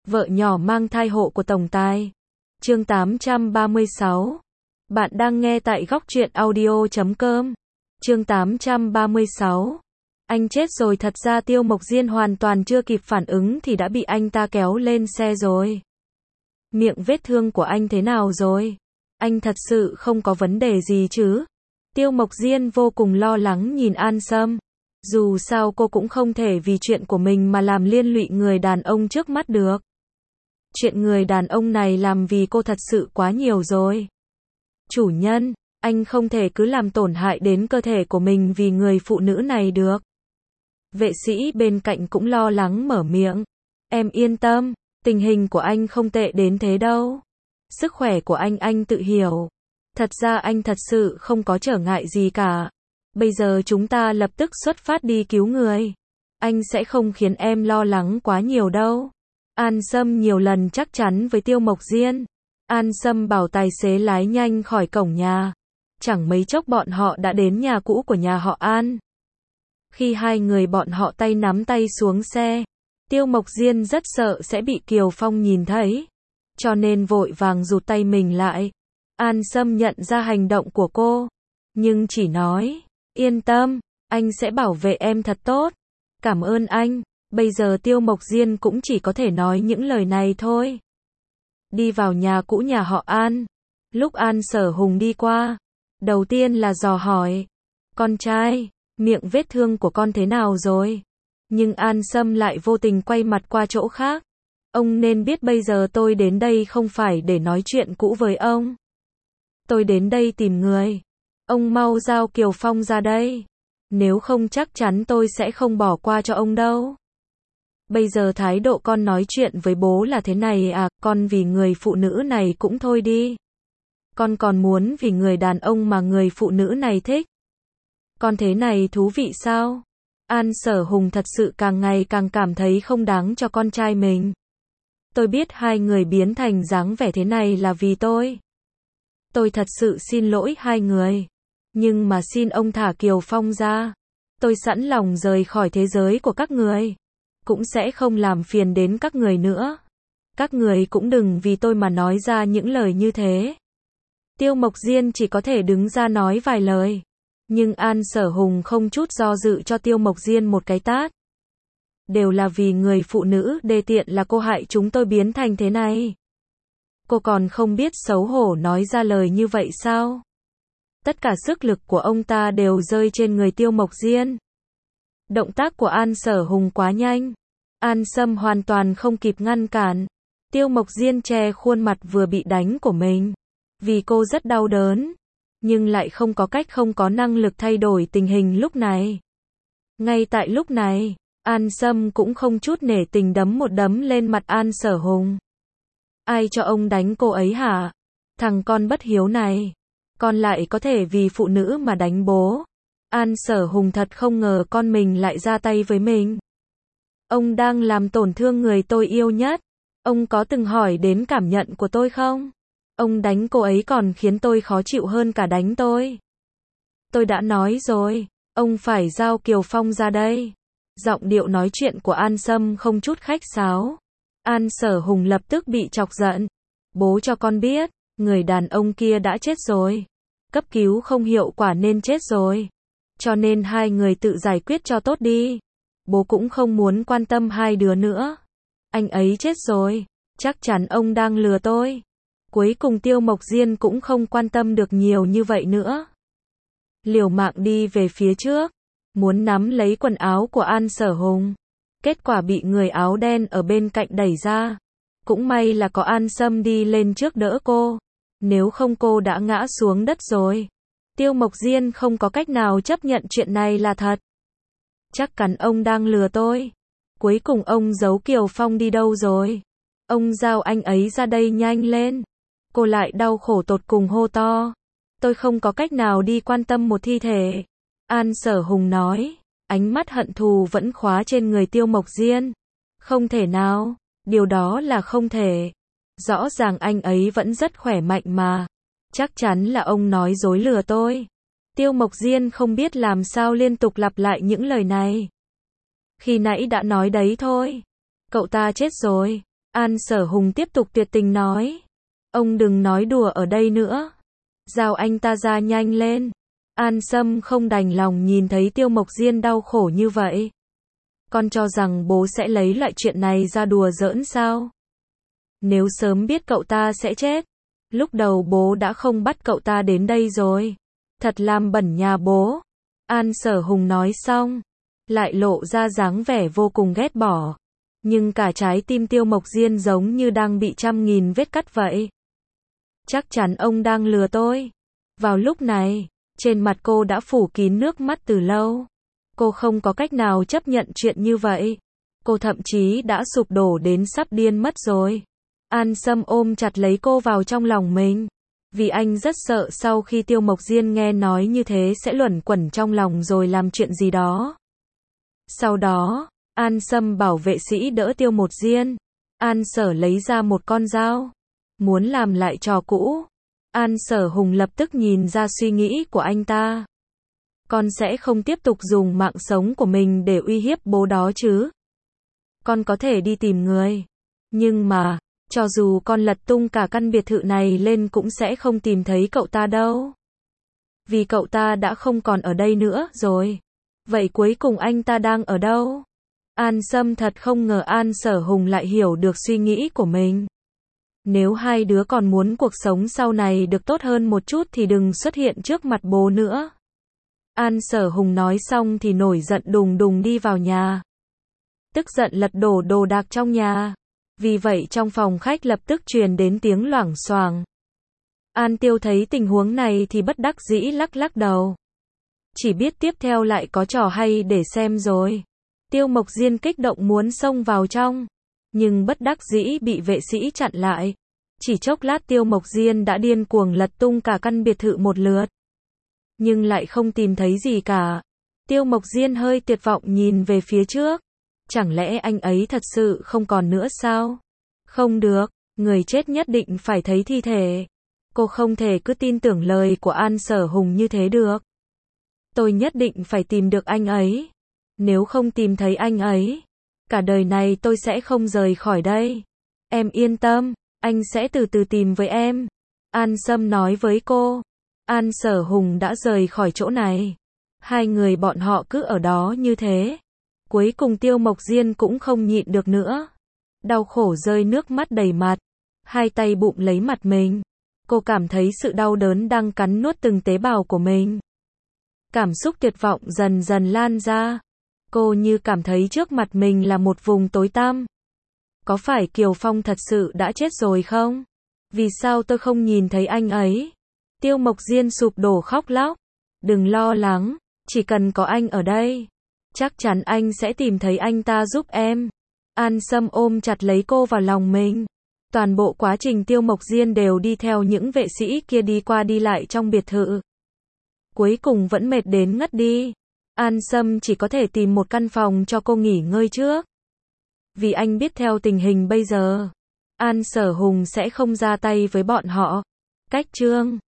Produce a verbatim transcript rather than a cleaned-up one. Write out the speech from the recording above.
Vợ nhỏ mang thai hộ của tổng tài. Chương tám trăm ba mươi sáu. Bạn đang nghe tại góc truyện audio chấm com. Chương tám trăm ba mươi sáu. Anh chết rồi. Thật ra Tiêu Mộc Diên hoàn toàn chưa kịp phản ứng thì đã bị anh ta kéo lên xe rồi. Miệng vết thương của anh thế nào rồi? Anh thật sự không có vấn đề gì chứ? Tiêu Mộc Diên vô cùng lo lắng nhìn An Sâm. Dù sao cô cũng không thể vì chuyện của mình mà làm liên lụy người đàn ông trước mắt được. Chuyện người đàn ông này làm vì cô thật sự quá nhiều rồi. Chủ nhân, anh không thể cứ làm tổn hại đến cơ thể của mình vì người phụ nữ này được. Vệ sĩ bên cạnh cũng lo lắng mở miệng. Em yên tâm, tình hình của anh không tệ đến thế đâu. Sức khỏe của anh anh tự hiểu. Thật ra anh thật sự không có trở ngại gì cả. Bây giờ chúng ta lập tức xuất phát đi cứu người. Anh sẽ không khiến em lo lắng quá nhiều đâu. An Sâm nhiều lần chắc chắn với Tiêu Mộc Diên. An Sâm bảo tài xế lái nhanh khỏi cổng nhà. Chẳng mấy chốc bọn họ đã đến nhà cũ của nhà họ An. Khi hai người bọn họ tay nắm tay xuống xe, Tiêu Mộc Diên rất sợ sẽ bị Kiều Phong nhìn thấy. Cho nên vội vàng rụt tay mình lại. An Sâm nhận ra hành động của cô. Nhưng chỉ nói, yên tâm, anh sẽ bảo vệ em thật tốt. Cảm ơn anh. Bây giờ Tiêu Mộc Diên cũng chỉ có thể nói những lời này thôi. Đi vào nhà cũ nhà họ An. Lúc An Sở Hùng đi qua, đầu tiên là dò hỏi. Con trai, miệng vết thương của con thế nào rồi? Nhưng An Sâm lại vô tình quay mặt qua chỗ khác. Ông nên biết bây giờ tôi đến đây không phải để nói chuyện cũ với ông. Tôi đến đây tìm người. Ông mau giao Kiều Phong ra đây. Nếu không chắc chắn tôi sẽ không bỏ qua cho ông đâu. Bây giờ thái độ con nói chuyện với bố là thế này à, con vì người phụ nữ này cũng thôi đi. Con còn muốn vì người đàn ông mà người phụ nữ này thích. Con thế này thú vị sao? An Sở Hùng thật sự càng ngày càng cảm thấy không đáng cho con trai mình. Tôi biết hai người biến thành dáng vẻ thế này là vì tôi. Tôi thật sự xin lỗi hai người. Nhưng mà xin ông thả Kiều Phong ra. Tôi sẵn lòng rời khỏi thế giới của các người. Cũng sẽ không làm phiền đến các người nữa. Các người cũng đừng vì tôi mà nói ra những lời như thế. Tiêu Mộc Diên chỉ có thể đứng ra nói vài lời. Nhưng An Sở Hùng không chút do dự cho Tiêu Mộc Diên một cái tát. Đều là vì người phụ nữ đê tiện là cô hại chúng tôi biến thành thế này. Cô còn không biết xấu hổ nói ra lời như vậy sao? Tất cả sức lực của ông ta đều rơi trên người Tiêu Mộc Diên. Động tác của An Sở Hùng quá nhanh. An Sâm hoàn toàn không kịp ngăn cản. Tiêu Mộc Diên che khuôn mặt vừa bị đánh của mình. Vì cô rất đau đớn. Nhưng lại không có cách không có năng lực thay đổi tình hình lúc này. Ngay tại lúc này, An Sâm cũng không chút nể tình đấm một đấm lên mặt An Sở Hùng. Ai cho ông đánh cô ấy hả? Thằng con bất hiếu này. Con lại có thể vì phụ nữ mà đánh bố. An Sở Hùng thật không ngờ con mình lại ra tay với mình. Ông đang làm tổn thương người tôi yêu nhất. Ông có từng hỏi đến cảm nhận của tôi không? Ông đánh cô ấy còn khiến tôi khó chịu hơn cả đánh tôi. Tôi đã nói rồi, ông phải giao Kiều Phong ra đây. Giọng điệu nói chuyện của An Sâm không chút khách sáo. An Sở Hùng lập tức bị chọc giận. Bố cho con biết, người đàn ông kia đã chết rồi. Cấp cứu không hiệu quả nên chết rồi. Cho nên hai người tự giải quyết cho tốt đi. Bố cũng không muốn quan tâm hai đứa nữa. Anh ấy chết rồi, chắc chắn ông đang lừa tôi. Cuối cùng Tiêu Mộc Diên cũng không quan tâm được nhiều như vậy nữa. Liều mạng đi về phía trước, muốn nắm lấy quần áo của An Sở Hùng. Kết quả bị người áo đen ở bên cạnh đẩy ra. Cũng may là có An Sâm đi lên trước đỡ cô. Nếu không cô đã ngã xuống đất rồi. Tiêu Mộc Diên không có cách nào chấp nhận chuyện này là thật. Chắc chắn ông đang lừa tôi. Cuối cùng ông giấu Kiều Phong đi đâu rồi? Ông giao anh ấy ra đây nhanh lên. Cô lại đau khổ tột cùng hô to. Tôi không có cách nào đi quan tâm một thi thể. An Sở Hùng nói. Ánh mắt hận thù vẫn khóa trên người Tiêu Mộc Diên. Không thể nào. Điều đó là không thể. Rõ ràng anh ấy vẫn rất khỏe mạnh mà. Chắc chắn là ông nói dối lừa tôi. Tiêu Mộc Diên không biết làm sao liên tục lặp lại những lời này. Khi nãy đã nói đấy thôi. Cậu ta chết rồi. An Sở Hùng tiếp tục tuyệt tình nói. Ông đừng nói đùa ở đây nữa. Giao anh ta ra nhanh lên. An Sâm không đành lòng nhìn thấy Tiêu Mộc Diên đau khổ như vậy. Con cho rằng bố sẽ lấy loại chuyện này ra đùa giỡn sao? Nếu sớm biết cậu ta sẽ chết, lúc đầu bố đã không bắt cậu ta đến đây rồi. Thật làm bẩn nhà bố. An Sở Hùng nói xong, lại lộ ra dáng vẻ vô cùng ghét bỏ. Nhưng cả trái tim Tiêu Mộc Diên giống như đang bị trăm nghìn vết cắt vậy. Chắc chắn ông đang lừa tôi. Vào lúc này, trên mặt cô đã phủ kín nước mắt từ lâu. Cô không có cách nào chấp nhận chuyện như vậy. Cô thậm chí đã sụp đổ đến sắp điên mất rồi. An Sâm ôm chặt lấy cô vào trong lòng mình. Vì anh rất sợ sau khi Tiêu Mộc Diên nghe nói như thế sẽ luẩn quẩn trong lòng rồi làm chuyện gì đó. Sau đó, An Sâm bảo vệ sĩ đỡ Tiêu Mộc Diên. An Sở lấy ra một con dao, muốn làm lại trò cũ. An Sở Hùng lập tức nhìn ra suy nghĩ của anh ta. Con sẽ không tiếp tục dùng mạng sống của mình để uy hiếp bố đó chứ. Con có thể đi tìm người. Nhưng mà, cho dù con lật tung cả căn biệt thự này lên cũng sẽ không tìm thấy cậu ta đâu. Vì cậu ta đã không còn ở đây nữa rồi. Vậy cuối cùng anh ta đang ở đâu? An Sâm thật không ngờ An Sở Hùng lại hiểu được suy nghĩ của mình. Nếu hai đứa còn muốn cuộc sống sau này được tốt hơn một chút thì đừng xuất hiện trước mặt bố nữa. An Sở Hùng nói xong thì nổi giận đùng đùng đi vào nhà. Tức giận lật đổ đồ đạc trong nhà. Vì vậy trong phòng khách lập tức truyền đến tiếng loảng xoảng. An Tiêu thấy tình huống này thì bất đắc dĩ lắc lắc đầu. Chỉ biết tiếp theo lại có trò hay để xem rồi. Tiêu Mộc Diên kích động muốn xông vào trong, nhưng bất đắc dĩ bị vệ sĩ chặn lại. Chỉ chốc lát Tiêu Mộc Diên đã điên cuồng lật tung cả căn biệt thự một lượt. Nhưng lại không tìm thấy gì cả. Tiêu Mộc Diên hơi tuyệt vọng nhìn về phía trước. Chẳng lẽ anh ấy thật sự không còn nữa sao? Không được, người chết nhất định phải thấy thi thể. Cô không thể cứ tin tưởng lời của An Sở Hùng như thế được. Tôi nhất định phải tìm được anh ấy. Nếu không tìm thấy anh ấy, cả đời này tôi sẽ không rời khỏi đây. Em yên tâm, anh sẽ từ từ tìm với em. An Sâm nói với cô. An Sở Hùng đã rời khỏi chỗ này. Hai người bọn họ cứ ở đó như thế. Cuối cùng Tiêu Mộc Diên cũng không nhịn được nữa. Đau khổ rơi nước mắt đầy mặt. Hai tay bụng lấy mặt mình. Cô cảm thấy sự đau đớn đang cắn nuốt từng tế bào của mình. Cảm xúc tuyệt vọng dần dần lan ra. Cô như cảm thấy trước mặt mình là một vùng tối tăm. Có phải Kiều Phong thật sự đã chết rồi không? Vì sao tôi không nhìn thấy anh ấy? Tiêu Mộc Diên sụp đổ khóc lóc. Đừng lo lắng, chỉ cần có anh ở đây, chắc chắn anh sẽ tìm thấy anh ta giúp em. An Sâm ôm chặt lấy cô vào lòng mình. Toàn bộ quá trình Tiêu Mộc Diên đều đi theo những vệ sĩ kia đi qua đi lại trong biệt thự. Cuối cùng vẫn mệt đến ngất đi. An Sâm chỉ có thể tìm một căn phòng cho cô nghỉ ngơi trước. Vì anh biết theo tình hình bây giờ, An Sở Hùng sẽ không ra tay với bọn họ. Cách chương